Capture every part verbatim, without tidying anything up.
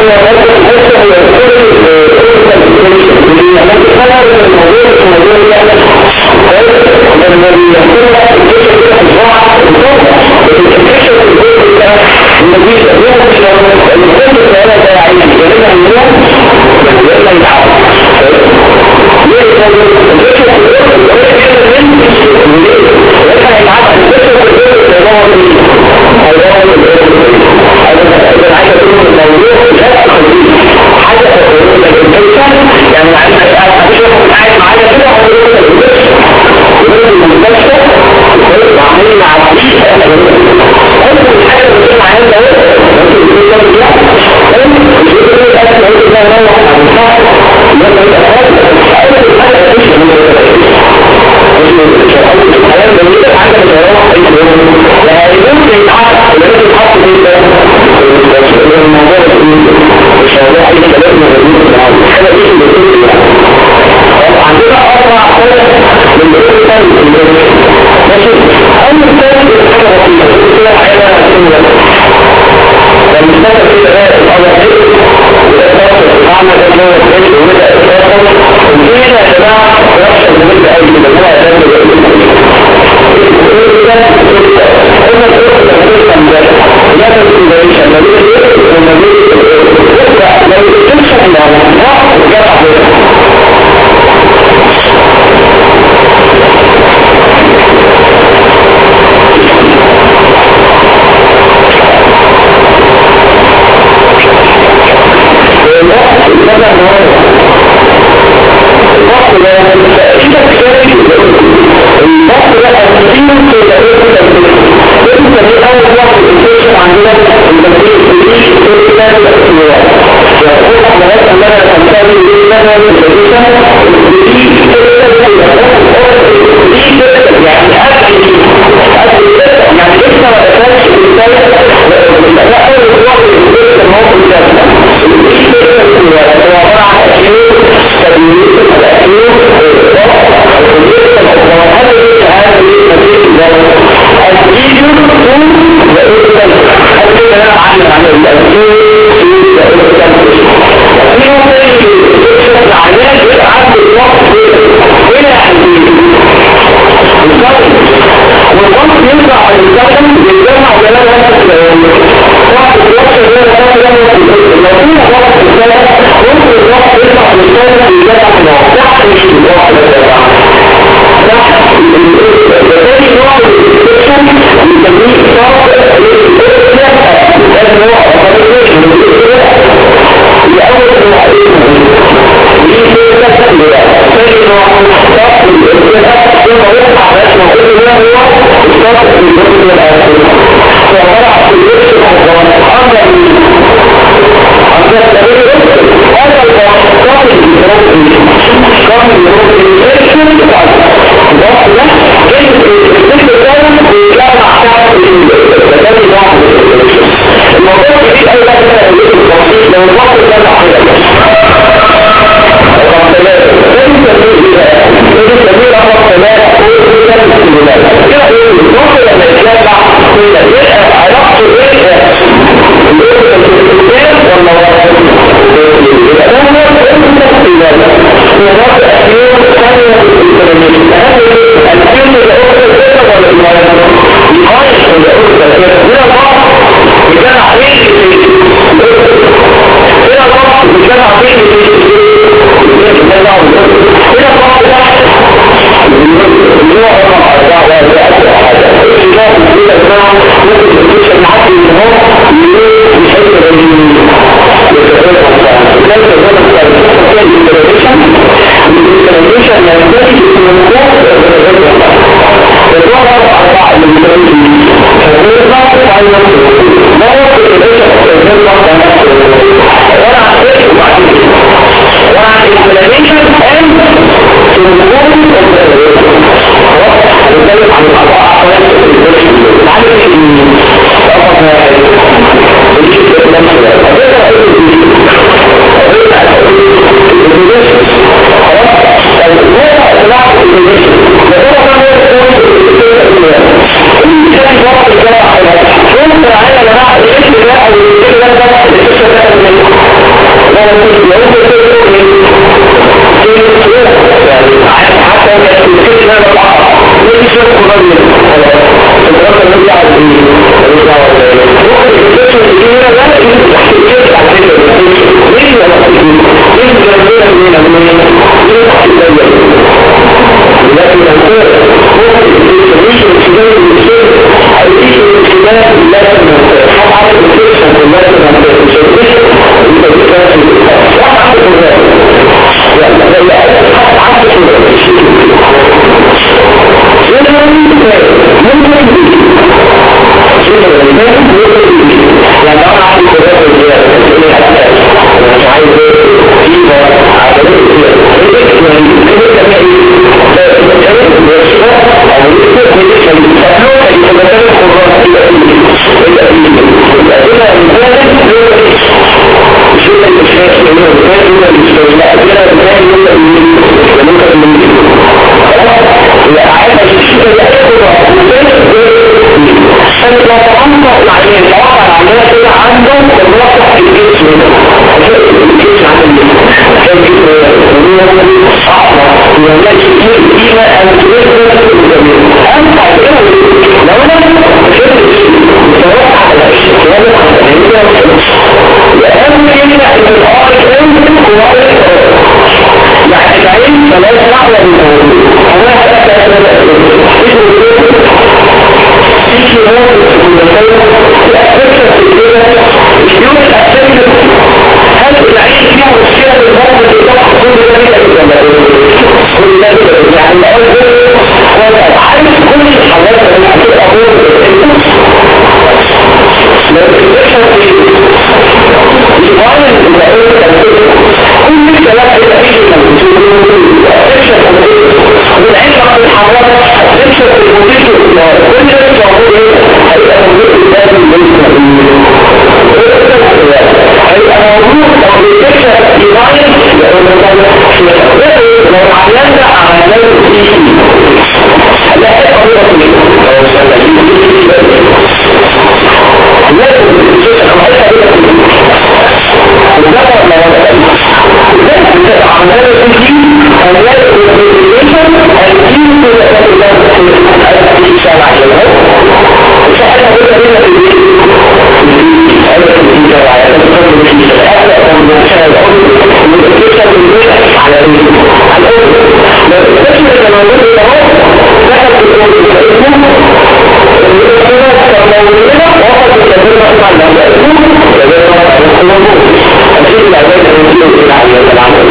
إلى الله عندهم الواقع في الجسم الجسم عن الجسم صعبة ولا كتير فيها أمثلة أمتع كده لو أنا كده بصراحة على الشكوى الأهم كلمة إن الآر كان هو يعني العين فلا يسمعنا بالموضوع أنا أتأكد أن في نوع الأسفل في الدولة اليوم الأسفل هل العين فيها مشكلة بالموضوع اللي تحت كل ذلك كل ذلك يعني الأول هو عارف كل الحالات اللي هتبقى أمور لو تكتشف في الإيمان اللي أقول كل الكلام اللي أجل تكتشف والعين بعض الحوارات تكتشف المدير كل ذلك موجود هيبقى موجود الثاني هيبقى موجود لو تكتشف الإيمان لو عيانا عملان فيه لا أقول لك لازم تكتشف عملان فيه وذكر موضوع لازم عملان فيه أولاد الإنسان الدين الإنسان عشانه وصحيح قلت لنا في الدين أولا في الدين جوعي تذكر من الأهل أو من الشهر الأول وتكتشف من الدين على الأول لو تكتشف الموضوع له ذكر في الأول الإسلام الإسلام كمولينا وقد يتبين مع الأسلام يتبين مع الأسلام أجيب العبادة التي يجب على العمل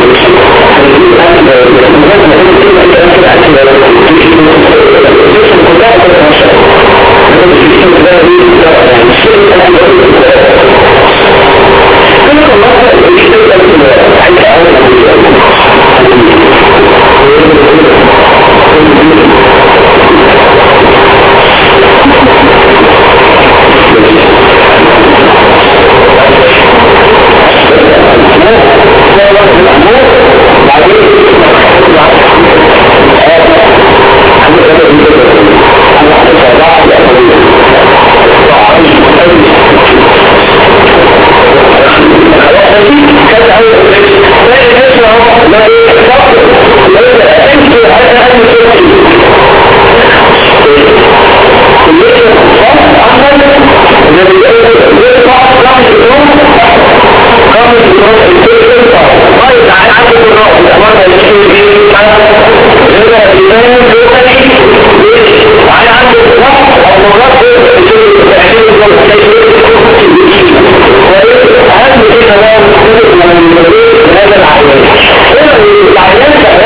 هذا العيان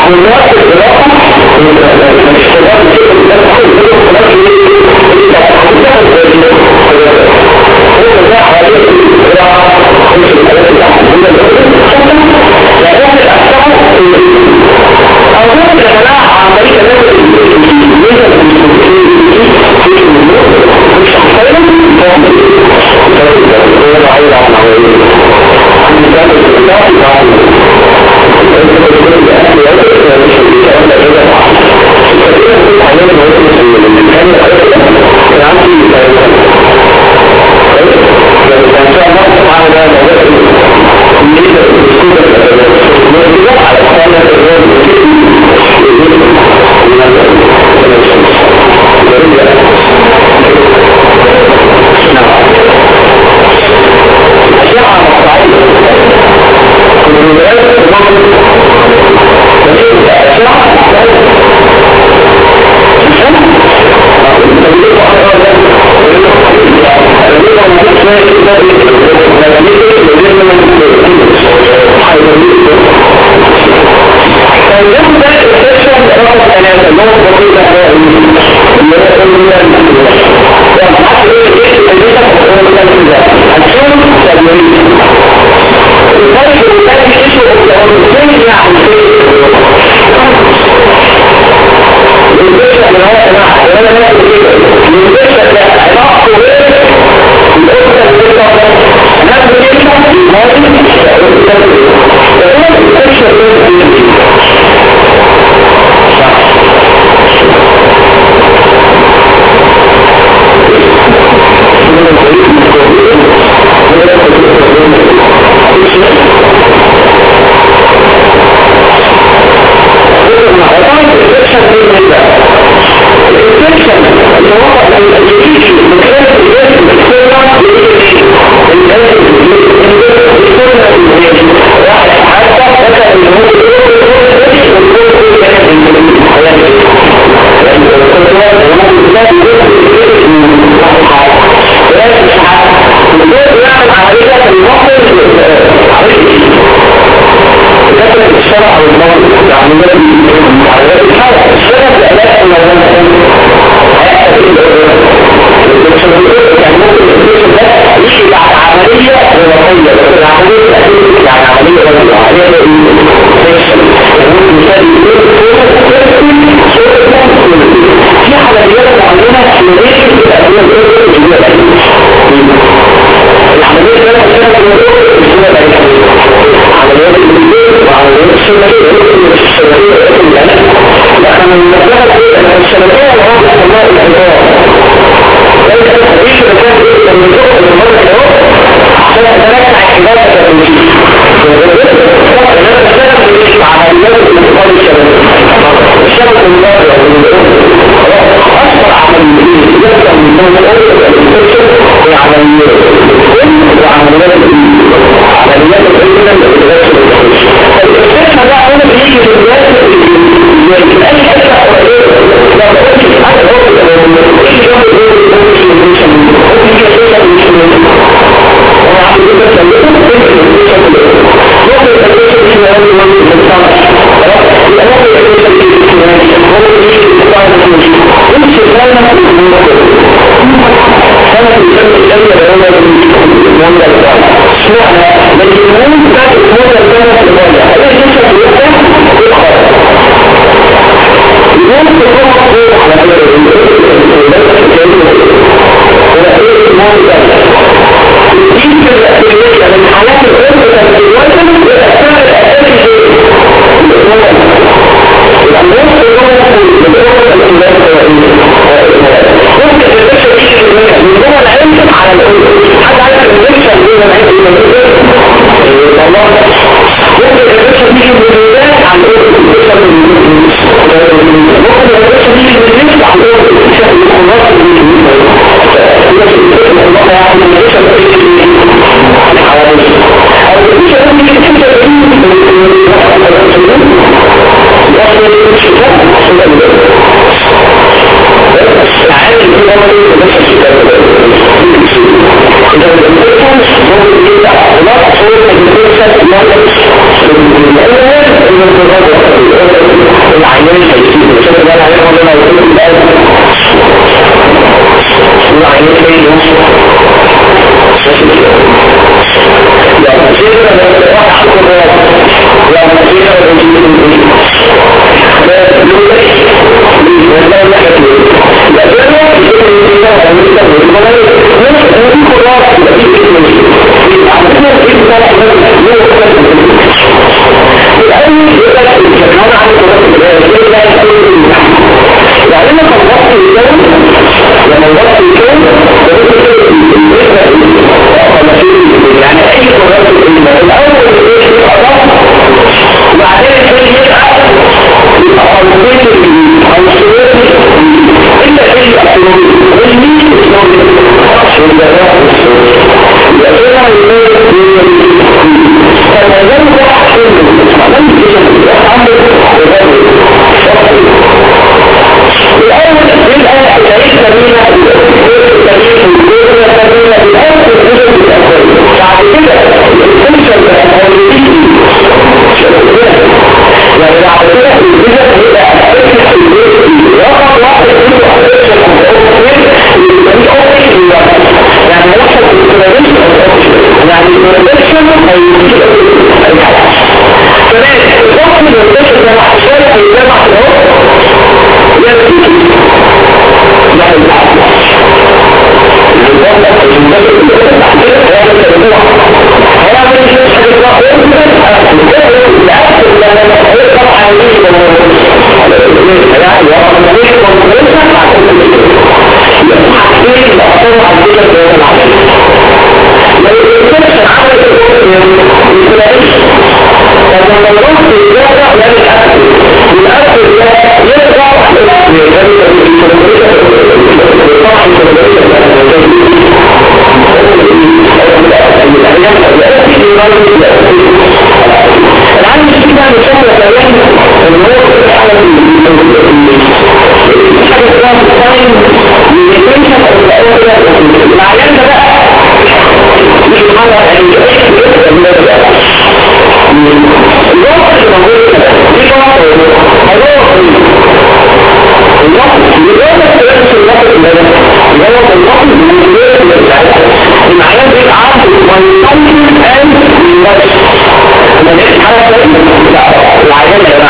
عمليات الدراسة الاختبار بشكل مدرسة الاختبار اللي هو ده حوالي الدراسة مش الحالات اللي عملية لأنهم الأكثر أو ذلك الجماعة عن طريق الناس الميزة في النور مش حقيقة هو بعيد عن عواليه عن مثال الإطلاق عن عينين هيسيبه شوف ده العينين ولا انا قلت لك الآن العينين فين يعني سيدنا لما واحد حكم الرابط لما سيدنا الرجل لا لولي والله لا يكتب لأنه يجب أن يكون أمريكا والملايين نفس أمريكا الرابط يبقى عندنا في الثلاث الأول يبقى الكلام عن الكلام لا يكون يعني أنا خلصت الكون لما وضعت الكون يعني أي قرارات الأول يبقى ضغط وبعدين يبقى يبقى أرضين أو سوري إلا في الأسلوب والمين السوري والجراء السوري يأتينا المين فالمجال واحد كله لم يجب أن يعمل الأول يبقى تعيش سبيلة سبيل الدنيا سبيلة الأول الجزء الأول بعد كده الفنشن الأوليين يعني بعد كده الجزء يبقى أساسي في البيت رقم واحد يجب أساسي يبقى دي أوكي يعني نحصل الكلامين يعني الكلامين أو الكلامين كمان الوقت الوقت ده محشر في الجامعة الوقت يبقى يعني العقل الوضع المناسب اللي تحتاج هذا الموضوع هذا مش حاجه واحده لا لا لا طبعا مش على الوضع يعني وضع مش كويس يبقى حاجتين الاثر على كده العقل لو الانسان عمل الكلام لما نروح في الجامعه لا الاكل الاكل ده يرجع العالم الشيء بشكل كلام ان هو فعلا حاجه اسمها التايم ليميتيشن او العيان ده بقى مش مره يعني الوقت اللي موجود كده دي بقى هيروح الوقت لماذا تنسى الوقت اللي هو الوقت اللي المعيان بيبقى عارف ويطمن and relax ما نفس حاجة العيان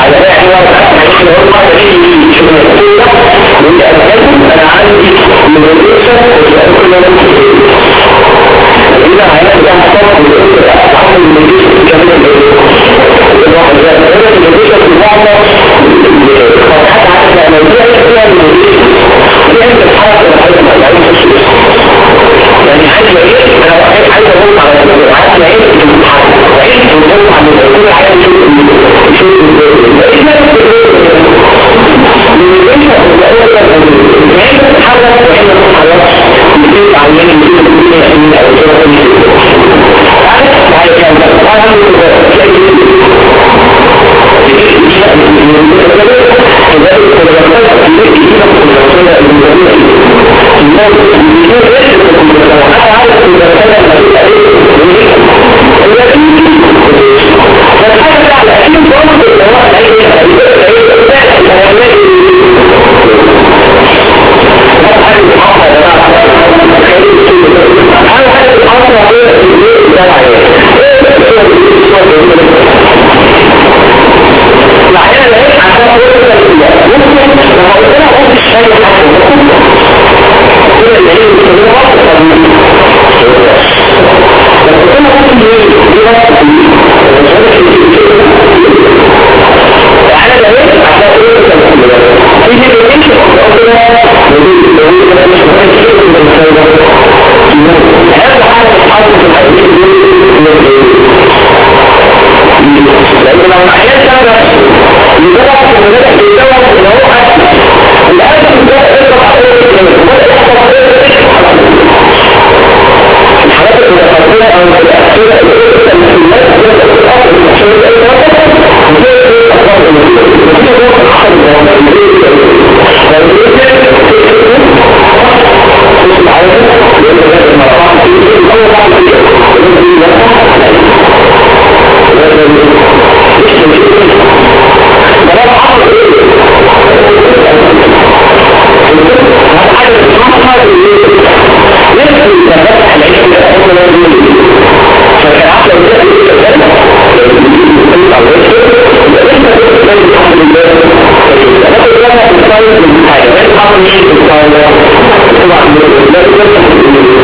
لازم تحمل الله لكن لما تستوعب من حاجة لا تحمل مين تستوعب طبعا لا تستوعب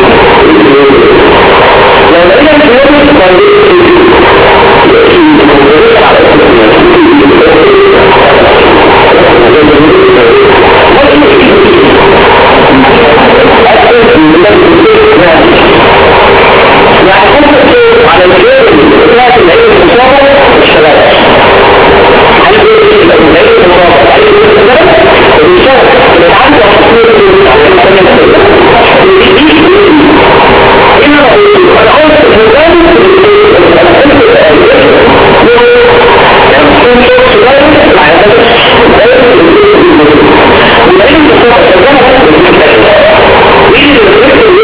لو لقينا الكلام تستوعب على المجال الثلاث العلم المصابة الشباب هل يجب أن يكون العلم المصابة علم الشباب والشباب نتعلم تصوير إنه العنصر المدام يكون شخص ذلك مع ذلك والعلم المصابة شباب يجب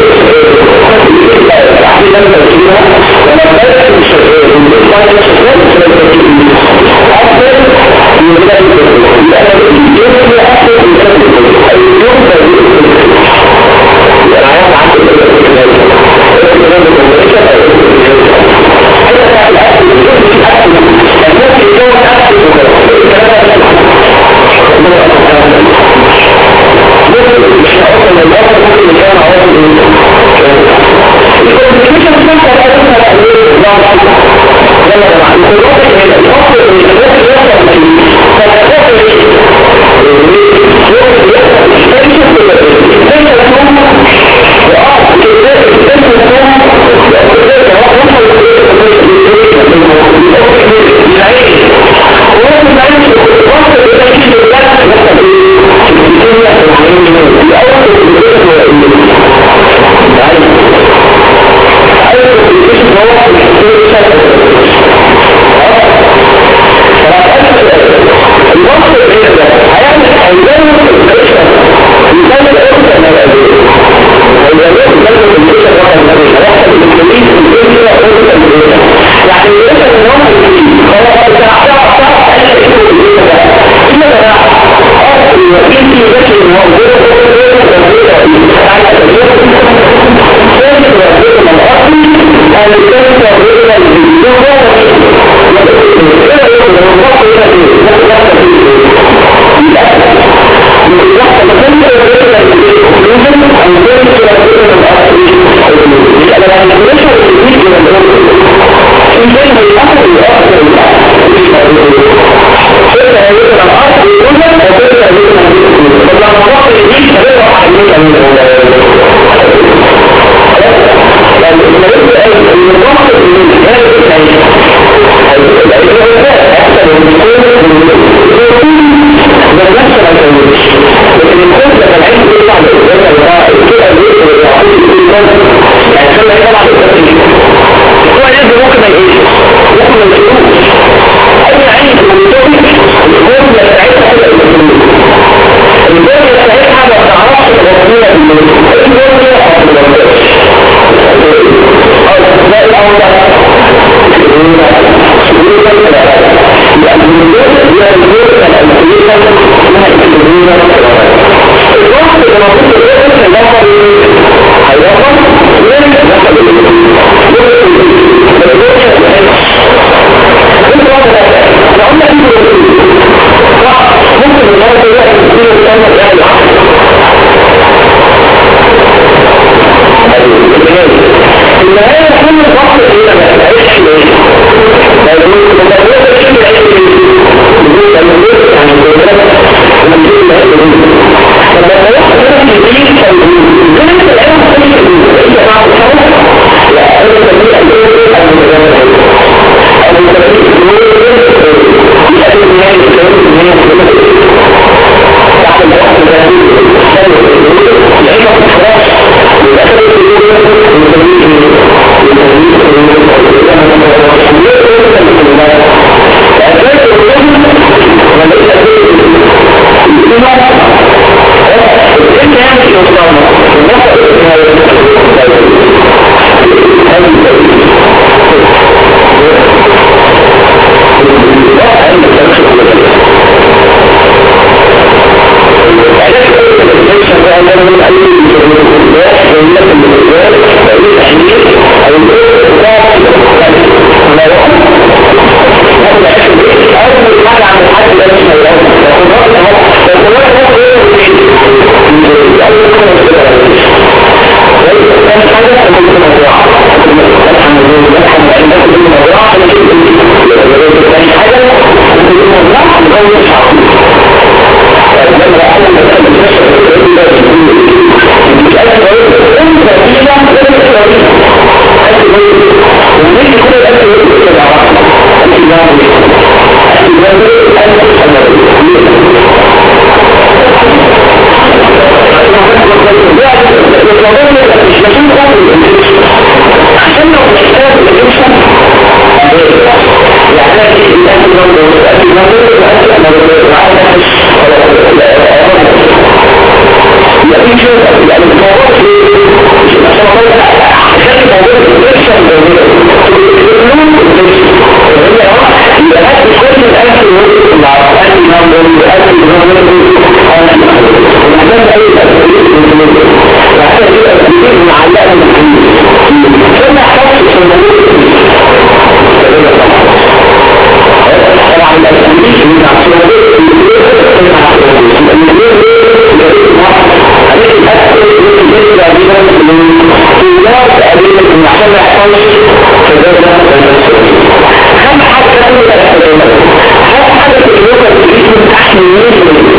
أن لم تسيرها ولم تدرك الشغال من الفائدة الشغال بسبب التكليم أفضل من ذلك لأن الإنجاز هي أفضل من ذلك اليوم تجد الرعايات عن الإنجاز الإنجاز الممارسة حتى تعمل أفضل من ذلك أفضل الناس اليوم أفضل من ذلك مش أصلا الأفضل ممكن يكون عوض الكومبينيشن سنتر أصلا تأمين الله يلا يا جماعة الخلاصة هي الأصل من الخلاص يوصل من فالخلاص هي يوصل يوصل يستنشف بالإنسان يكون وآه كذلك الإنسان يكون وكذلك هو وصل للعين ووصل العين وصل إلى كيف الناس وصل الدنيا الأول الوقت الغير ده هيعمل هيزود الفريشة يزود الأرض الملابية هيزود الفريشة الفريشة رقم الفريشة رقم الفريشة الفريشة رقم الفريشة يعني الفريشة من هم الفريشة خلاص بتاعتها بتاعتها أي شيء في الفريشة ده إلا بقى أصل الوكيل في ذكي الموضوع يكون صعب لما أحنا نتكلم نفسه إلا مش أكل غير أنت فيها غير الطريق أكل غير وليس كل الأكل غير الطريق أكل غير أكل غير عشان لو محتاج الإنسان يعني الأكل غير الأكل لكن شو يعني الموضوع في عشان الموضوع الإنسان القانون يبقى هات كل الأكل مع الأكل نمبر الأكل نمبر ومحتاج أي تأثير وحتى يبقى التأثير معلقة كما حصل في الموضوع طبعا الأساسيين من عصيرة عليك الأكثر من جزء عديدا من طولات عديدة من عشان ما يحصلش فجازة أهم حاجة كانت الأساسيين أهم حاجة في الوقت الجديد من أحسن الناس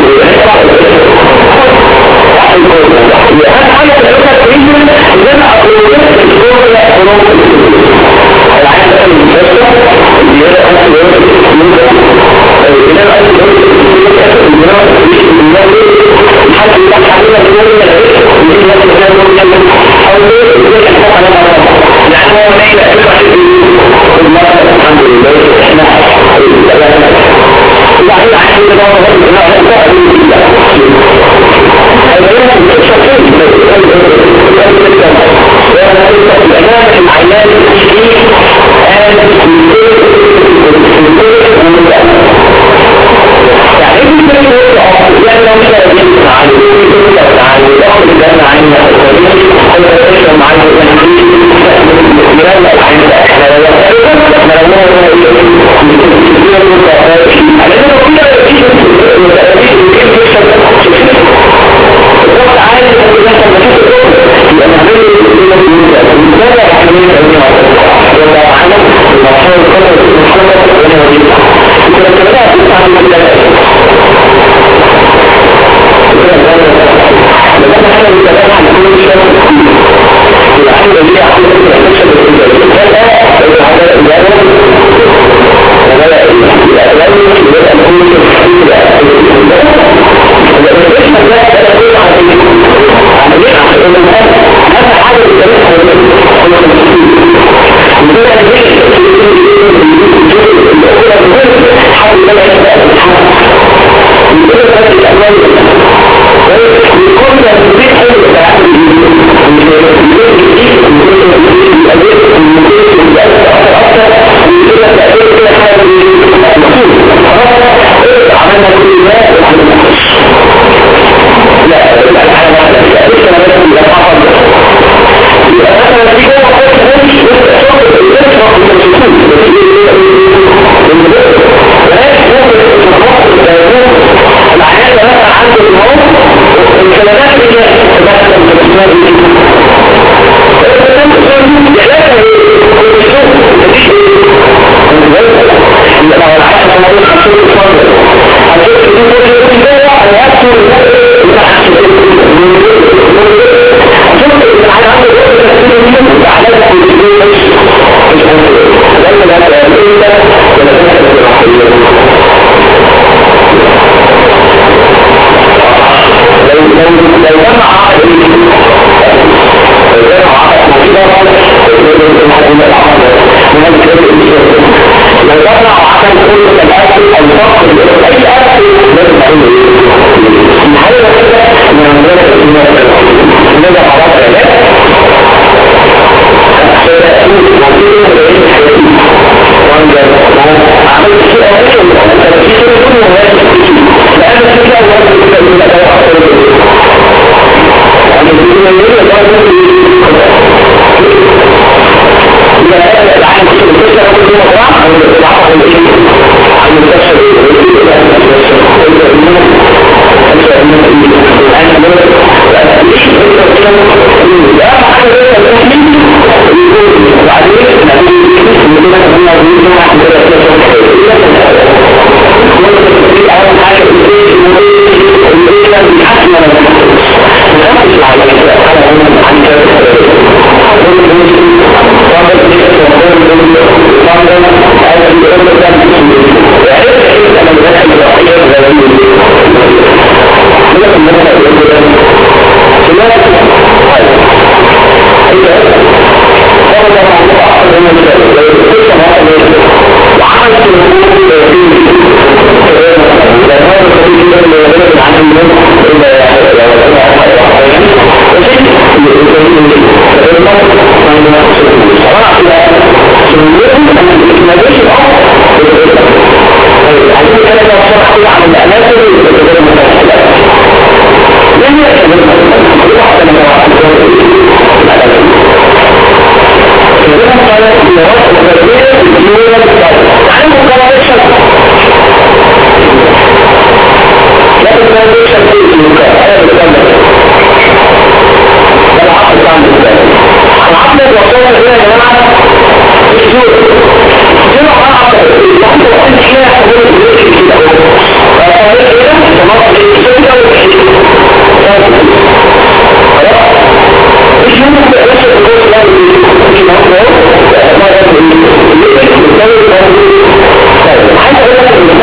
أهم حاجة في الوقت الجديد زي ما أقولت الكورة الأقرام العين بقى المستشفى اللي هي أنت الوقت إذا أنت الوقت الحاجة اللي تحديدها بنورنا العيش ويجب أن تكون نورنا أو يجب أن تكون على مرة يعني هو نايل أكبر المرة الحمد لله إحنا وبعدين عشان ندور ربنا لا الأمان العيان الشديد قال يعني ايه كده يقول يعني لو مش قادرين تعالوا تعالوا تعالوا اخذ الجنة عنا انا بتشرب معايا لا احنا احنا لو احنا لو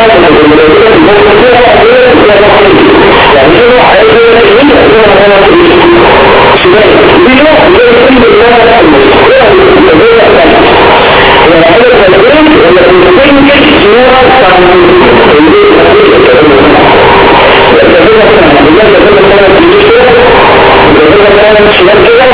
يعني هو عايز يقول لك هو هو شمال بيروح يقول لك انا خالص ولا هذا الكلام ولا بتنجح صوره عن البيت الكلام ده كان في الشارع ده كان شمال كده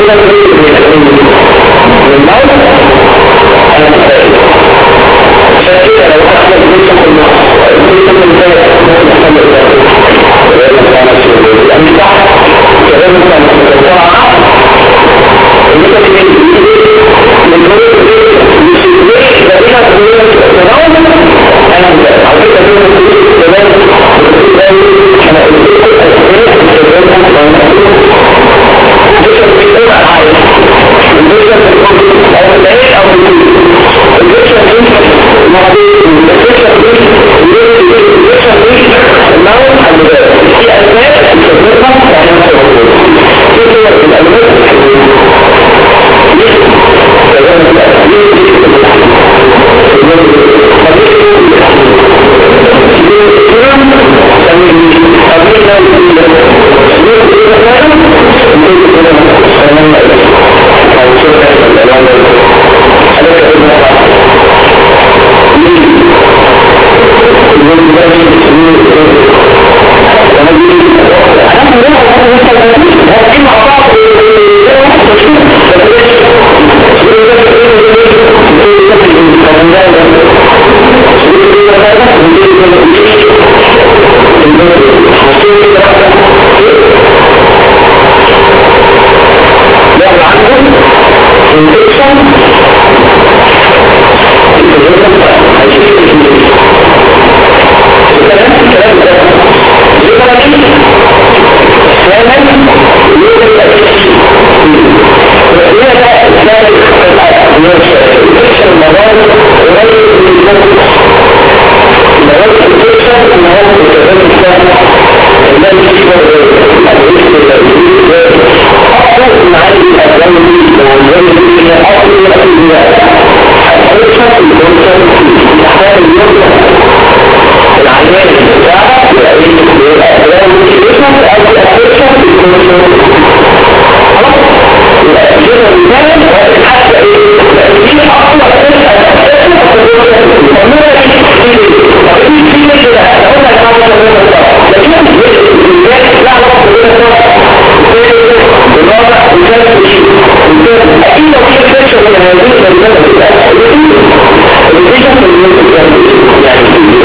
كده من الموت أنا متفائل عشان كده لو أخذ الجيش في النص الجيش من ذلك ممكن يحتمل ذلك ويقول لك أنا سيدي لأن تحت كلام كان متوقع ومثل من من ذلك يسيبني لدينا تنين تنون أنا متفائل على فكرة تنين تنين تنين أنا أقول لك الجسم بيكون عالي الجسم بيكون أو العين أو الجسم بيكون معدين الجسم بيكون الجسم بيكون النوم المدار في أسباب تسببها يعني نفس الوقود في صور الألمات يعني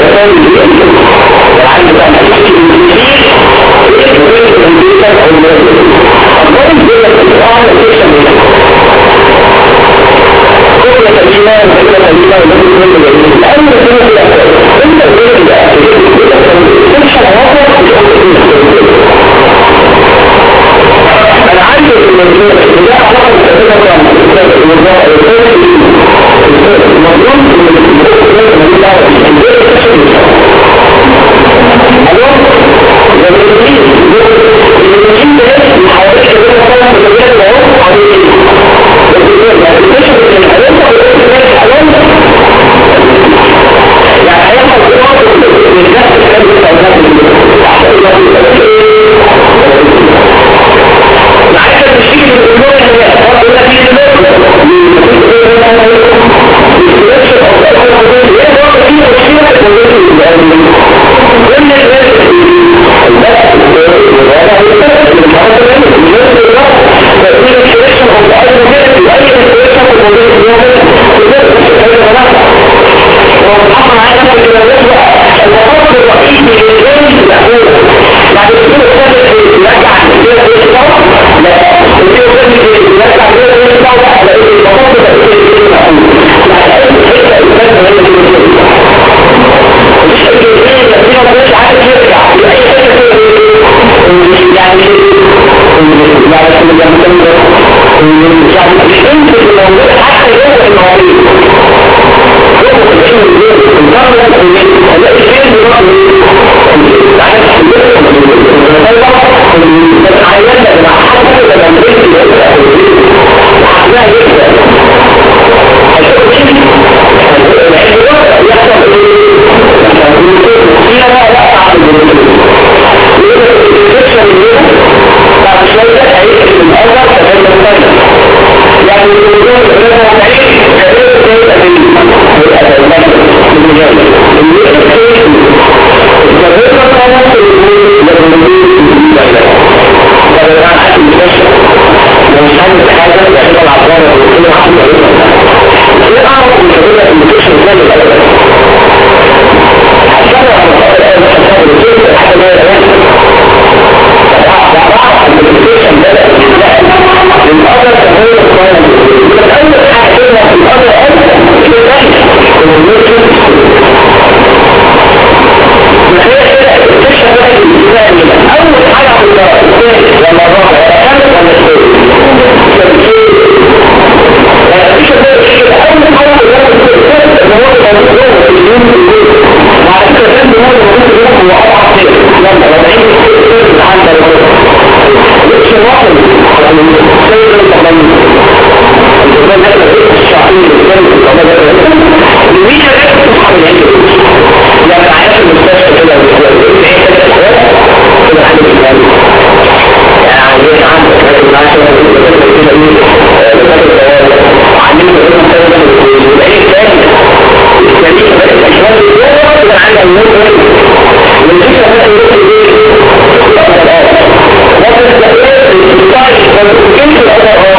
ممكن يكون هو أضعف فيه لما وضعين كتير عند الوضع ليش الواحد سيد التقليد الإنسان هذا الشعبي الإنسان الميديا لا تصحى من عنده لما عايش المستشفى كده بيقول ايه كده كده حاجة كده يعني ايه عندك لازم العاشرة كده كده ايه وعندنا كده كده يبقى ايه تاني التاريخ بقى الاشياء اللي جوه كده عندها النور والفكرة بقى اللي ايه لقد الآن لقد الآن الإنسان كيف الأداء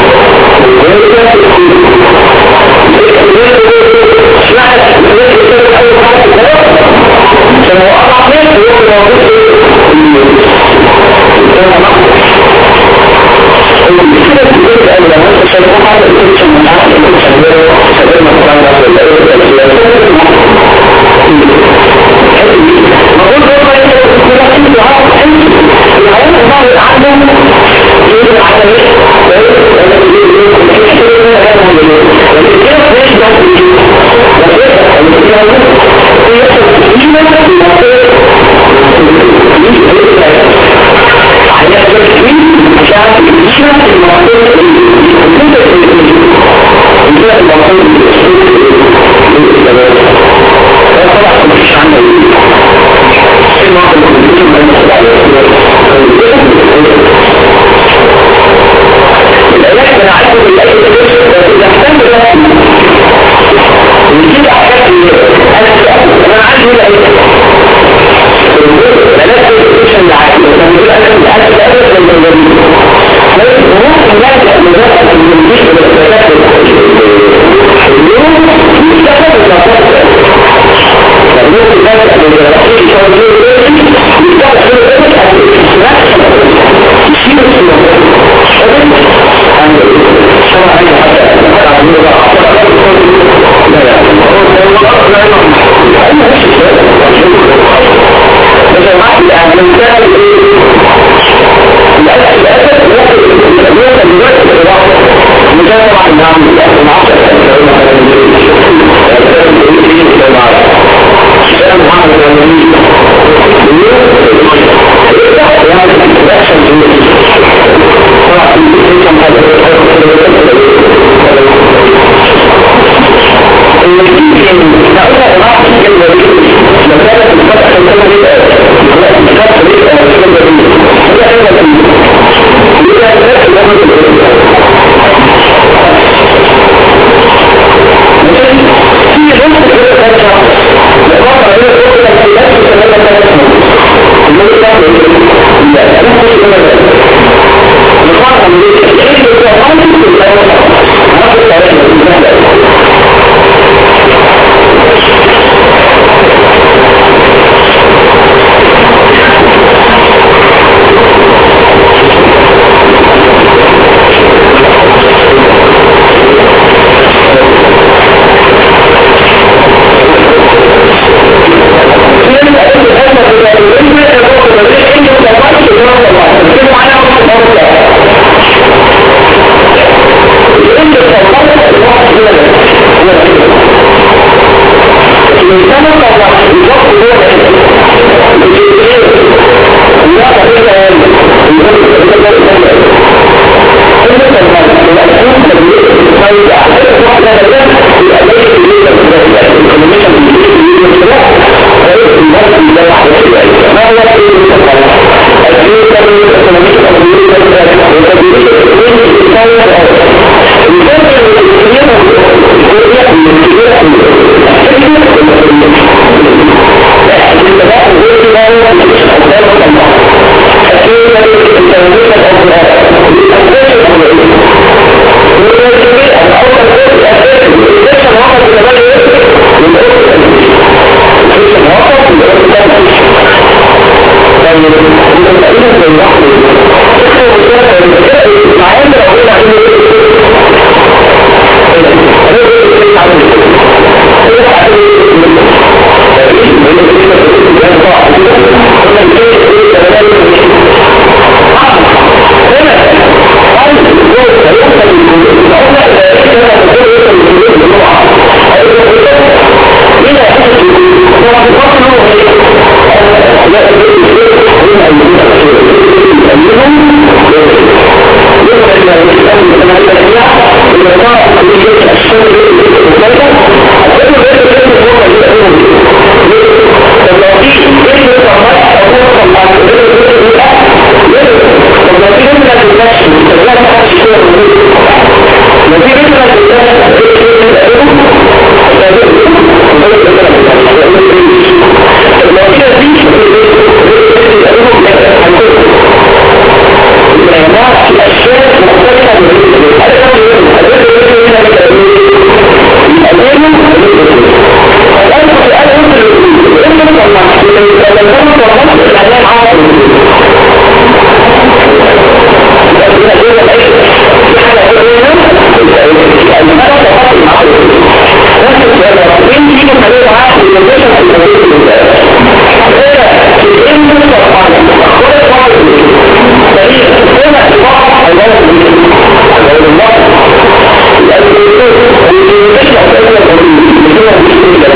عشان هو أضع منه ويقول موجود كده تقول لأن لما أنت شايفون هذا الكتشن من هذا الكتشن شبير مقرانة ولا إيه مقول بطا يقول لك أنت عارف أنت العيان الظاهر عنهم يقول على إيه لكن كيف ليش ده العلاج من عدد الأي يحتاج وكده حاجات انا عندي ولا ايه بلاش الكوشن اللي عادي لما يقول انا مش عارف ابدا من الجديد ممكن نرجع لنفس الجديد بالاختلاف اليوم يستخدم النقاط ممكن نرجع للجراحين يسوي يشيل السلوك طبعا انا حتى لا لا انا مش بس معك يعني من كان الاسف الاسف ممكن دلوقتي في الواقع مجال طبعا نعمل الاسف معك السلام محمد الأمني يعني الأكشن جميل طبعا كم هذا يمكن نقولها راح تجيب لو كانت الفتحة الكلمة دي فلما يكون توقفت الإعلام عاطل لأننا جينا العيش في حاجة قلنا المرة توقفت المعاطل نفس السؤال مين فيكم حلول عاطل للمدرسة في المدرسة المدرسة إيه من الصفحات أخبار الصفحات دليل هنا الصفحة الله الله الله لأن الوجود المدرسة أساسا بدون مشكلة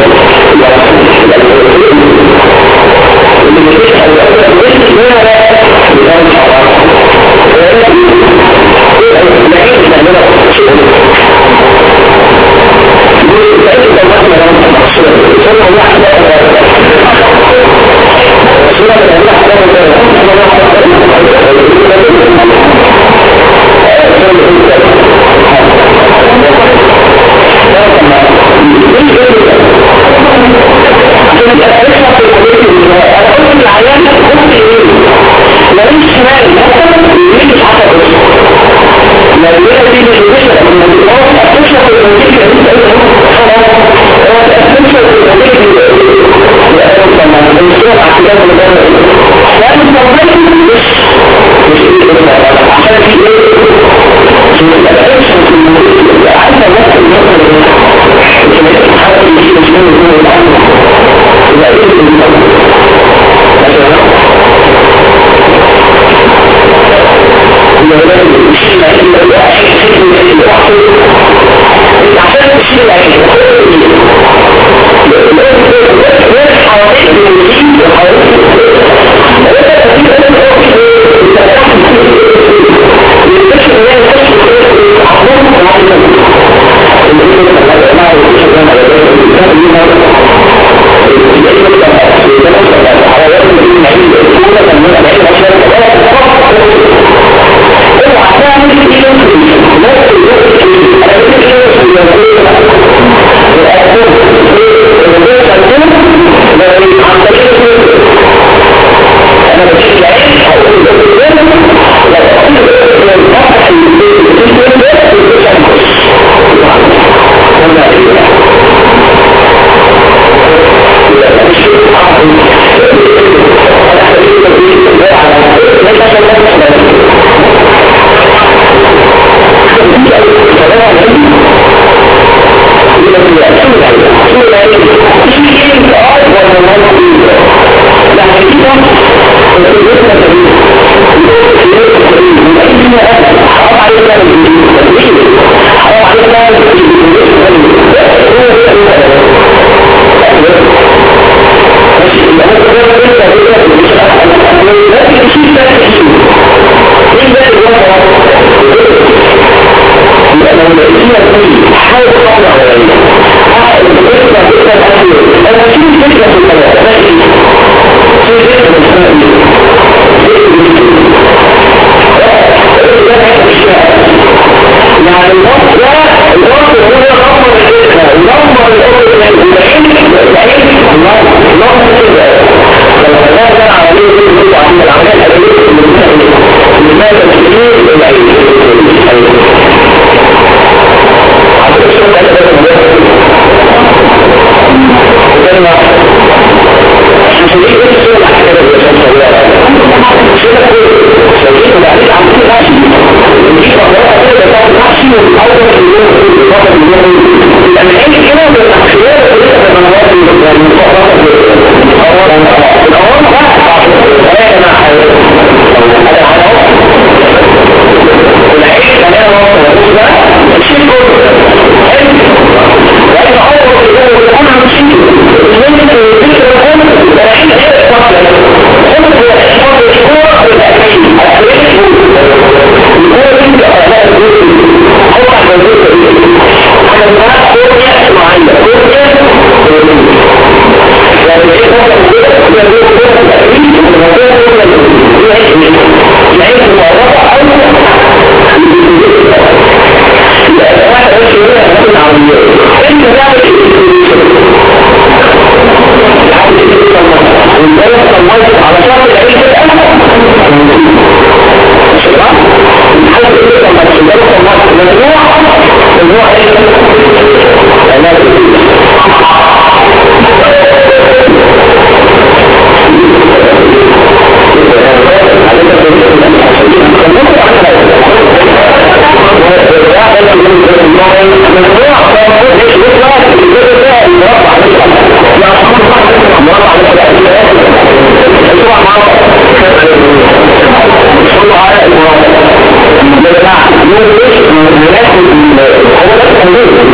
الحدود